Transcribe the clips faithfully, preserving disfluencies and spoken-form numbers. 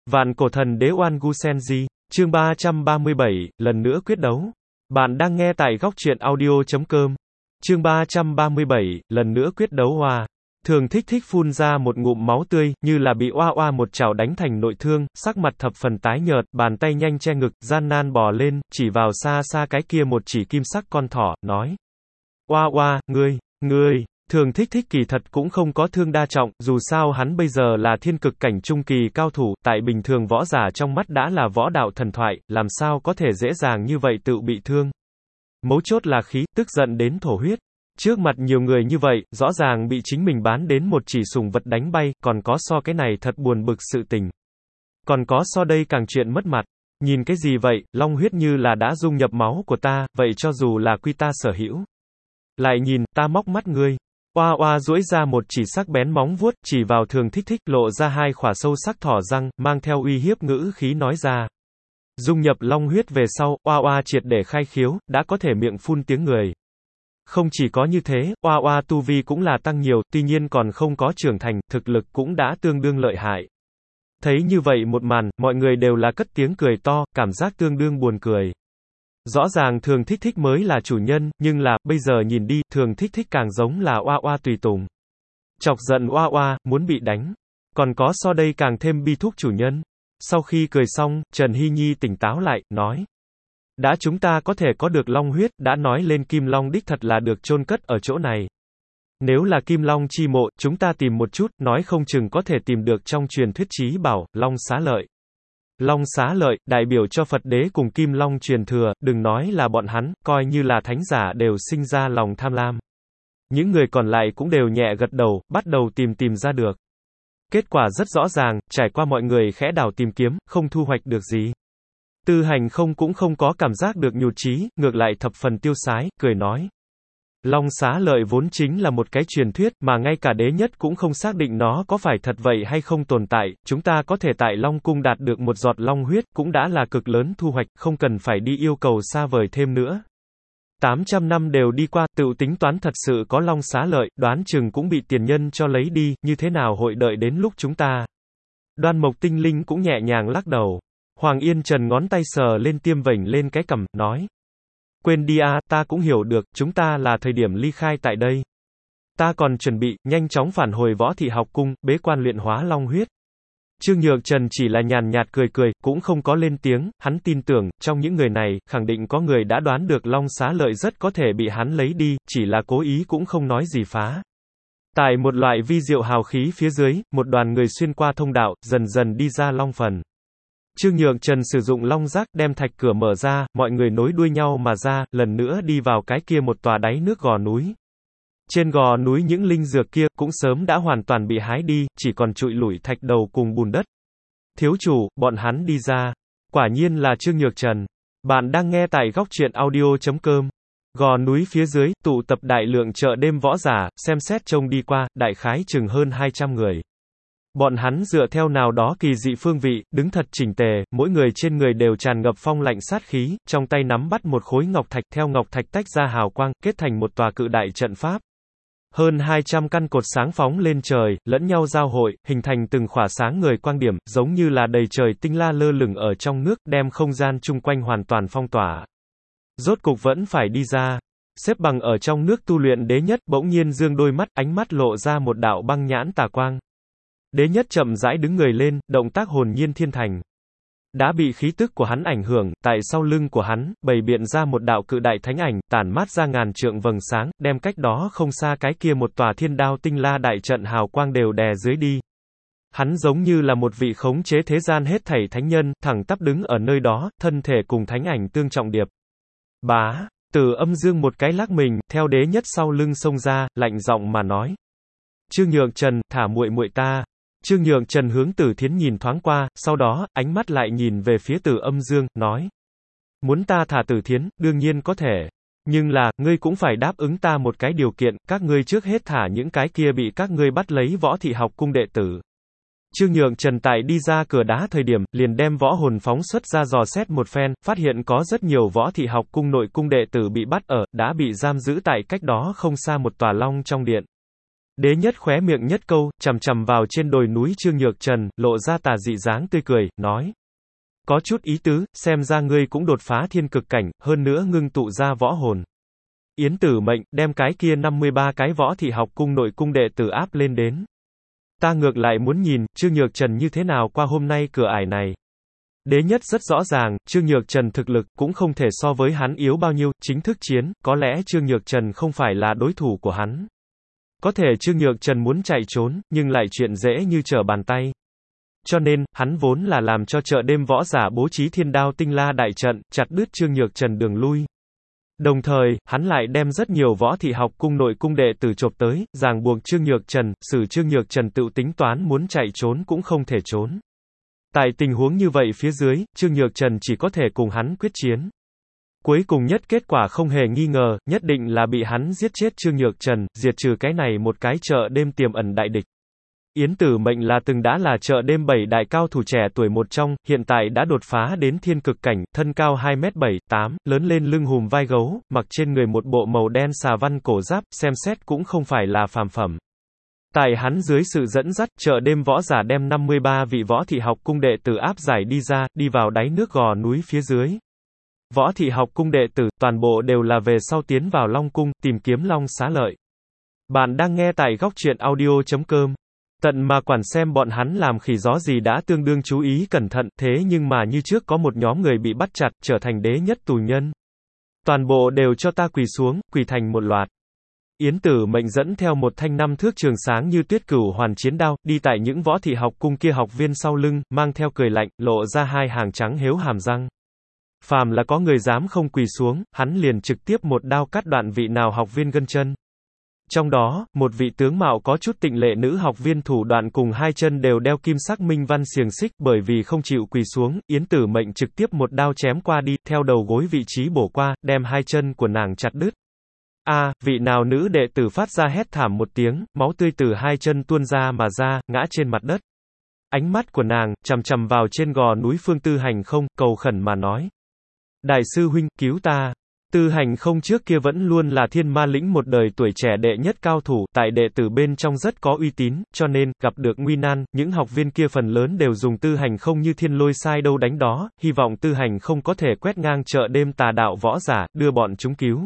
Vạn cổ thần đế Oan Gu Senji, chương ba trăm ba mươi bảy, lần nữa quyết đấu. Bạn đang nghe tại góc truyện audio chấm com. Chương ba trăm ba mươi bảy, lần nữa quyết đấu. Oa Thường Thích Thích phun ra một ngụm máu tươi, như là bị oa oa một chảo đánh thành nội thương, sắc mặt thập phần tái nhợt, bàn tay nhanh che ngực, gian nan bò lên, chỉ vào xa xa cái kia một chỉ kim sắc con thỏ, nói: Oa oa, ngươi, ngươi. Thường Thích Thích kỳ thật cũng không có thương đa trọng, dù sao hắn bây giờ là thiên cực cảnh trung kỳ cao thủ, tại bình thường võ giả trong mắt đã là võ đạo thần thoại, làm sao có thể dễ dàng như vậy tự bị thương. Mấu chốt là khí, tức giận đến thổ huyết. Trước mặt nhiều người như vậy, rõ ràng bị chính mình bán đến một chỉ sùng vật đánh bay, còn có so cái này thật buồn bực sự tình. Còn có so đây càng chuyện mất mặt. Nhìn cái gì vậy, long huyết như là đã dung nhập máu của ta, vậy cho dù là quy ta sở hữu. Lại nhìn, ta móc mắt ngươi. Oa oa duỗi ra một chỉ sắc bén móng vuốt, chỉ vào Thường Thích Thích, lộ ra hai khỏa sâu sắc thỏ răng, mang theo uy hiếp ngữ khí nói ra. Dung nhập long huyết về sau, oa oa triệt để khai khiếu, đã có thể miệng phun tiếng người. Không chỉ có như thế, oa oa tu vi cũng là tăng nhiều, tuy nhiên còn không có trưởng thành, thực lực cũng đã tương đương lợi hại. Thấy như vậy một màn, mọi người đều là cất tiếng cười to, cảm giác tương đương buồn cười. Rõ ràng Thường Thích Thích mới là chủ nhân, nhưng là, bây giờ nhìn đi, Thường Thích Thích càng giống là oa oa tùy tùng. Chọc giận oa oa, muốn bị đánh. Còn có so đây càng thêm bi thúc chủ nhân. Sau khi cười xong, Trần Hy Nhi tỉnh táo lại, nói. Đã chúng ta có thể có được long huyết, đã nói lên Kim Long đích thật là được chôn cất ở chỗ này. Nếu là Kim Long chi mộ, chúng ta tìm một chút, nói không chừng có thể tìm được trong truyền thuyết chí bảo, Long Xá Lợi. Long Xá Lợi, đại biểu cho Phật đế cùng Kim Long truyền thừa, đừng nói là bọn hắn, coi như là thánh giả đều sinh ra lòng tham lam. Những người còn lại cũng đều nhẹ gật đầu, bắt đầu tìm tìm ra được. Kết quả rất rõ ràng, trải qua mọi người khẽ đảo tìm kiếm, không thu hoạch được gì. Tư Hành không cũng không có cảm giác được nhụt chí, ngược lại thập phần tiêu sái, cười nói. Long Xá Lợi vốn chính là một cái truyền thuyết, mà ngay cả đế nhất cũng không xác định nó có phải thật vậy hay không tồn tại, chúng ta có thể tại Long Cung đạt được một giọt long huyết, cũng đã là cực lớn thu hoạch, không cần phải đi yêu cầu xa vời thêm nữa. tám trăm năm đều đi qua, tự tính toán thật sự có Long Xá Lợi, đoán chừng cũng bị tiền nhân cho lấy đi, như thế nào hội đợi đến lúc chúng ta. Đoan Mộc Tinh Linh cũng nhẹ nhàng lắc đầu. Hoàng Yên Trần ngón tay sờ lên tiêm vểnh lên cái cằm, nói. Quên đi a, ta cũng hiểu được, chúng ta là thời điểm ly khai tại đây. Ta còn chuẩn bị, nhanh chóng phản hồi Võ Thị Học Cung, bế quan luyện hóa long huyết. Trương Nhược Trần chỉ là nhàn nhạt cười cười, cũng không có lên tiếng, hắn tin tưởng, trong những người này, khẳng định có người đã đoán được Long Xá Lợi rất có thể bị hắn lấy đi, chỉ là cố ý cũng không nói gì phá. Tại một loại vi diệu hào khí phía dưới, một đoàn người xuyên qua thông đạo, dần dần đi ra Long Phần. Trương Nhược Trần sử dụng long giác đem thạch cửa mở ra, mọi người nối đuôi nhau mà ra, lần nữa đi vào cái kia một tòa đáy nước gò núi. Trên gò núi những linh dược kia cũng sớm đã hoàn toàn bị hái đi, chỉ còn trụi lủi thạch đầu cùng bùn đất. Thiếu chủ, bọn hắn đi ra. Quả nhiên là Trương Nhược Trần. Bạn đang nghe tại góc truyện audio chấm com. Gò núi phía dưới, tụ tập đại lượng chợ đêm võ giả, xem xét trông đi qua, đại khái chừng hơn hai trăm người. Bọn hắn dựa theo nào đó kỳ dị phương vị, đứng thật chỉnh tề, mỗi người trên người đều tràn ngập phong lạnh sát khí, trong tay nắm bắt một khối ngọc thạch, theo ngọc thạch tách ra hào quang, kết thành một tòa cự đại trận pháp. Hơn hai trăm căn cột sáng phóng lên trời, lẫn nhau giao hội, hình thành từng khỏa sáng người quang điểm, giống như là đầy trời tinh la lơ lửng ở trong nước, đem không gian chung quanh hoàn toàn phong tỏa. Rốt cục vẫn phải đi ra. Xếp bằng ở trong nước tu luyện đế nhất, bỗng nhiên dương đôi mắt, ánh mắt lộ ra một đạo băng nhãn tà quang. Đế nhất chậm rãi đứng người lên, động tác hồn nhiên thiên thành. Đã bị khí tức của hắn ảnh hưởng, tại sau lưng của hắn, bày biện ra một đạo cự đại thánh ảnh, tản mát ra ngàn trượng vầng sáng, đem cách đó không xa cái kia một tòa thiên đao tinh la đại trận hào quang đều đè dưới đi. Hắn giống như là một vị khống chế thế gian hết thảy thánh nhân, thẳng tắp đứng ở nơi đó, thân thể cùng thánh ảnh tương trọng điệp. Bá, Từ Âm Dương một cái lắc mình, theo đế nhất sau lưng xông ra, lạnh giọng mà nói. Trương Nhược Trần, thả muội muội ta. Trương Nhược Trần hướng Tử Thiến nhìn thoáng qua, sau đó, ánh mắt lại nhìn về phía Từ Âm Dương, nói. Muốn ta thả Tử Thiến, đương nhiên có thể. Nhưng là, ngươi cũng phải đáp ứng ta một cái điều kiện, các ngươi trước hết thả những cái kia bị các ngươi bắt lấy Võ Thị Học Cung đệ tử. Trương Nhược Trần tại đi ra cửa đá thời điểm, liền đem võ hồn phóng xuất ra dò xét một phen, phát hiện có rất nhiều Võ Thị Học Cung nội cung đệ tử bị bắt ở, đã bị giam giữ tại cách đó không xa một tòa long trong điện. Đế nhất khóe miệng nhất câu, chằm chằm vào trên đồi núi Trương Nhược Trần, lộ ra tà dị dáng tươi cười, nói. Có chút ý tứ, xem ra ngươi cũng đột phá thiên cực cảnh, hơn nữa ngưng tụ ra võ hồn. Yến Tử Mệnh, đem cái kia năm mươi ba cái võ thị học cung nội cung đệ tử áp lên đến. Ta ngược lại muốn nhìn, Trương Nhược Trần như thế nào qua hôm nay cửa ải này. Đế nhất rất rõ ràng, Trương Nhược Trần thực lực, cũng không thể so với hắn yếu bao nhiêu, chính thức chiến, có lẽ Trương Nhược Trần không phải là đối thủ của hắn. Có thể Trương Nhược Trần muốn chạy trốn, nhưng lại chuyện dễ như trở bàn tay. Cho nên, hắn vốn là làm cho chợ đêm võ giả bố trí thiên đao tinh la đại trận, chặt đứt Trương Nhược Trần đường lui. Đồng thời, hắn lại đem rất nhiều võ thị học cung nội cung đệ tử chộp tới, ràng buộc Trương Nhược Trần, xử Trương Nhược Trần tự tính toán muốn chạy trốn cũng không thể trốn. Tại tình huống như vậy phía dưới, Trương Nhược Trần chỉ có thể cùng hắn quyết chiến. Cuối cùng nhất kết quả không hề nghi ngờ, nhất định là bị hắn giết chết Trương Nhược Trần, diệt trừ cái này một cái chợ đêm tiềm ẩn đại địch. Yến Tử Mệnh là từng đã là chợ đêm bảy đại cao thủ trẻ tuổi một trong, hiện tại đã đột phá đến thiên cực cảnh, thân cao hai mét bảy, tám, lớn lên lưng hùm vai gấu, mặc trên người một bộ màu đen xà văn cổ giáp, xem xét cũng không phải là phàm phẩm. Tại hắn dưới sự dẫn dắt, chợ đêm võ giả đem năm mươi ba vị võ thị học cung đệ tử áp giải đi ra, đi vào đáy nước gò núi phía dưới. Võ thị học cung đệ tử, toàn bộ đều là về sau tiến vào Long Cung, tìm kiếm Long Xá Lợi. Bạn đang nghe tại góc truyện audio chấm com. Tận mà quản xem bọn hắn làm khỉ gió gì đã tương đương chú ý cẩn thận, thế nhưng mà như trước có một nhóm người bị bắt chặt, trở thành đế nhất tù nhân. Toàn bộ đều cho ta quỳ xuống, quỳ thành một loạt. Yến Tử Mệnh dẫn theo một thanh năm thước trường sáng như tuyết cửu hoàn chiến đao, đi tại những võ thị học cung kia học viên sau lưng, mang theo cười lạnh, lộ ra hai hàng trắng héo hàm răng. Phàm là có người dám không quỳ xuống, hắn liền trực tiếp một đao cắt đoạn vị nào học viên gân chân. Trong đó, một vị tướng mạo có chút tịnh lệ nữ học viên thủ đoạn cùng hai chân đều đeo kim sắc minh văn xiềng xích, bởi vì không chịu quỳ xuống, Yến Tử Mệnh trực tiếp một đao chém qua đi, theo đầu gối vị trí bổ qua, đem hai chân của nàng chặt đứt. A, à, vị nào nữ đệ tử phát ra hét thảm một tiếng, máu tươi từ hai chân tuôn ra mà ra, ngã trên mặt đất. Ánh mắt của nàng, chằm chằm vào trên gò núi Phương Tư Hành Không, cầu khẩn mà nói. Đại sư huynh, cứu ta. Tư Hành Không trước kia vẫn luôn là thiên ma lĩnh một đời tuổi trẻ đệ nhất cao thủ, tại đệ tử bên trong rất có uy tín, cho nên, gặp được nguy nan, những học viên kia phần lớn đều dùng Tư Hành Không như thiên lôi sai đâu đánh đó, hy vọng Tư Hành Không có thể quét ngang chợ đêm tà đạo võ giả, đưa bọn chúng cứu.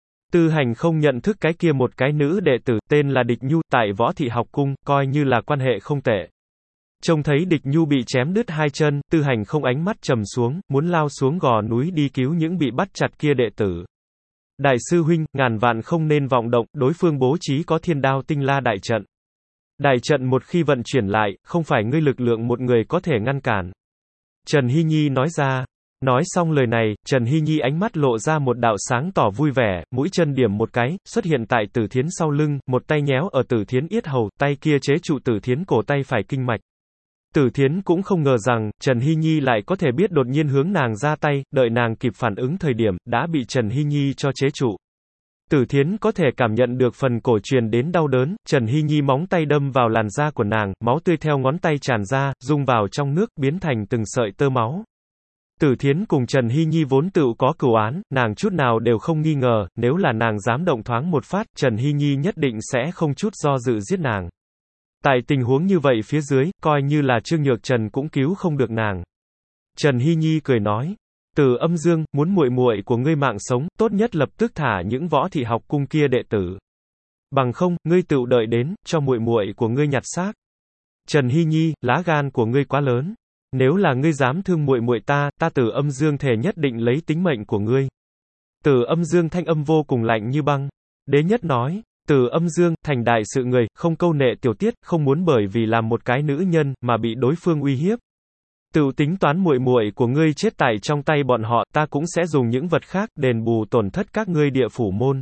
Tư Hành Không nhận thức cái kia một cái nữ đệ tử, tên là Địch Nhu, tại võ thị học cung, coi như là quan hệ không tệ. Trông thấy Địch Nhu bị chém đứt hai chân, Tư Hành Không ánh mắt trầm xuống, muốn lao xuống gò núi đi cứu những bị bắt chặt kia đệ tử. Đại sư huynh, ngàn vạn không nên vọng động, đối phương bố trí có thiên đao tinh la đại trận. Đại trận một khi vận chuyển lại, không phải ngươi lực lượng một người có thể ngăn cản. Trần Hy Nhi nói ra. Nói xong lời này, Trần Hy Nhi ánh mắt lộ ra một đạo sáng tỏ vui vẻ, mũi chân điểm một cái, xuất hiện tại Tử Thiến sau lưng, một tay nhéo ở Tử Thiến yết hầu, tay kia chế trụ Tử Thiến cổ tay phải kinh mạch. Tử Thiến cũng không ngờ rằng, Trần Hy Nhi lại có thể biết đột nhiên hướng nàng ra tay, đợi nàng kịp phản ứng thời điểm, đã bị Trần Hy Nhi cho chế trụ. Tử Thiến có thể cảm nhận được phần cổ truyền đến đau đớn, Trần Hy Nhi móng tay đâm vào làn da của nàng, máu tươi theo ngón tay tràn ra, dung vào trong nước, biến thành từng sợi tơ máu. Tử Thiến cùng Trần Hy Nhi vốn tự có cửu án, nàng chút nào đều không nghi ngờ, nếu là nàng dám động thoáng một phát, Trần Hy Nhi nhất định sẽ không chút do dự giết nàng. Tại tình huống như vậy phía dưới, coi như là Trương Nhược Trần cũng cứu không được nàng. Trần Hy Nhi cười nói, Từ Âm Dương, muốn muội muội của ngươi mạng sống, tốt nhất lập tức thả những võ thị học cung kia đệ tử. Bằng không, ngươi tự đợi đến, cho muội muội của ngươi nhặt xác. Trần Hy Nhi, lá gan của ngươi quá lớn. Nếu là ngươi dám thương muội muội ta, ta Từ Âm Dương thề nhất định lấy tính mệnh của ngươi. Từ Âm Dương thanh âm vô cùng lạnh như băng. Đế nhất nói, Từ Âm Dương, thành đại sự người, không câu nệ tiểu tiết, không muốn bởi vì làm một cái nữ nhân, mà bị đối phương uy hiếp. Tự tính toán muội muội của ngươi chết tại trong tay bọn họ, ta cũng sẽ dùng những vật khác, đền bù tổn thất các ngươi địa phủ môn.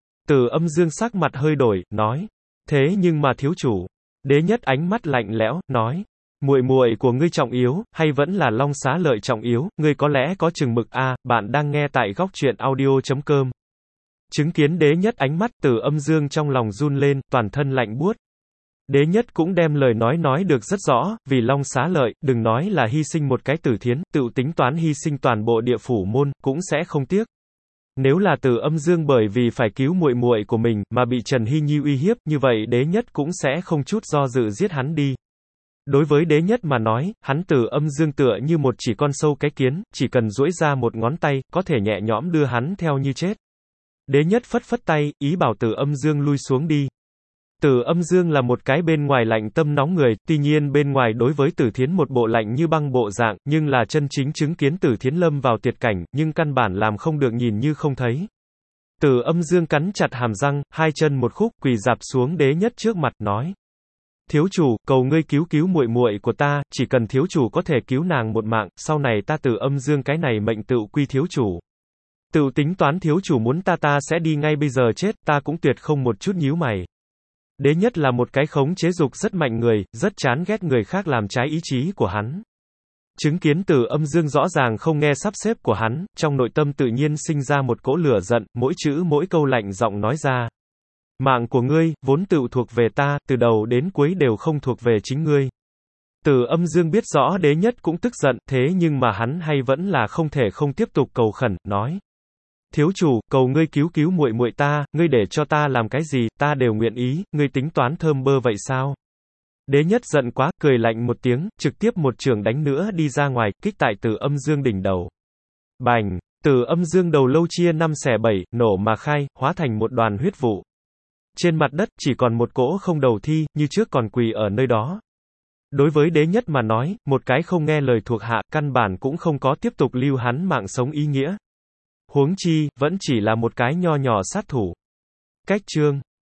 Từ Âm Dương sắc mặt hơi đổi, nói, thế nhưng mà thiếu chủ. Đế nhất ánh mắt lạnh lẽo, nói, muội muội của ngươi trọng yếu, hay vẫn là Long Xá Lợi trọng yếu, ngươi có lẽ có chừng mực a. Bạn đang nghe tại góc truyện audio chấm com. Chứng kiến đế nhất ánh mắt, Từ Âm Dương trong lòng run lên, toàn thân lạnh buốt. Đế nhất cũng đem lời nói nói được rất rõ, vì Long Xá Lợi, đừng nói là hy sinh một cái Tử Thiến, tự tính toán hy sinh toàn bộ địa phủ môn, cũng sẽ không tiếc. Nếu là Từ Âm Dương bởi vì phải cứu muội muội của mình mà bị Trần Hy Nhi uy hiếp, như vậy Đế Nhất cũng sẽ không chút do dự giết hắn đi. Đối với Đế Nhất mà nói, hắn Từ Âm Dương tựa như một chỉ con sâu cái kiến, chỉ cần duỗi ra một ngón tay, có thể nhẹ nhõm đưa hắn theo như chết. Đế Nhất phất phất tay, ý bảo Từ Âm Dương lui xuống đi. Từ Âm Dương là một cái bên ngoài lạnh tâm nóng người, tuy nhiên bên ngoài đối với Từ Thiến một bộ lạnh như băng bộ dạng, nhưng là chân chính chứng kiến Từ Thiến lâm vào tuyệt cảnh, nhưng căn bản làm không được nhìn như không thấy. Từ Âm Dương cắn chặt hàm răng, hai chân một khúc, quỳ rạp xuống Đế Nhất trước mặt, nói: Thiếu chủ, cầu ngươi cứu cứu muội muội của ta, chỉ cần thiếu chủ có thể cứu nàng một mạng, sau này ta Từ Âm Dương cái này mệnh tựu quy thiếu chủ. Tựu tính toán thiếu chủ muốn ta ta sẽ đi ngay bây giờ chết, ta cũng tuyệt không một chút nhíu mày. Đế Nhất là một cái khống chế dục rất mạnh người, rất chán ghét người khác làm trái ý chí của hắn. Chứng kiến Từ Âm Dương rõ ràng không nghe sắp xếp của hắn, trong nội tâm tự nhiên sinh ra một cỗ lửa giận, mỗi chữ mỗi câu lạnh giọng nói ra. Mạng của ngươi, vốn tựu thuộc về ta, từ đầu đến cuối đều không thuộc về chính ngươi. Từ Âm Dương biết rõ Đế Nhất cũng tức giận, thế nhưng mà hắn hay vẫn là không thể không tiếp tục cầu khẩn, nói: Thiếu chủ, cầu ngươi cứu cứu muội muội ta, ngươi để cho ta làm cái gì, ta đều nguyện ý, ngươi tính toán thơm bơ vậy sao? Đế Nhất giận quá, cười lạnh một tiếng, trực tiếp một trường đánh nữa đi ra ngoài, kích tại Từ Âm Dương đỉnh đầu. Bành! Từ Âm Dương đầu lâu chia năm xẻ bảy, nổ mà khai, hóa thành một đoàn huyết vụ. Trên mặt đất, chỉ còn một cỗ không đầu thi, như trước còn quỳ ở nơi đó. Đối với Đế Nhất mà nói, một cái không nghe lời thuộc hạ, căn bản cũng không có tiếp tục lưu hắn mạng sống ý nghĩa. Huống chi, vẫn chỉ là một cái nho nhỏ sát thủ. Cách chương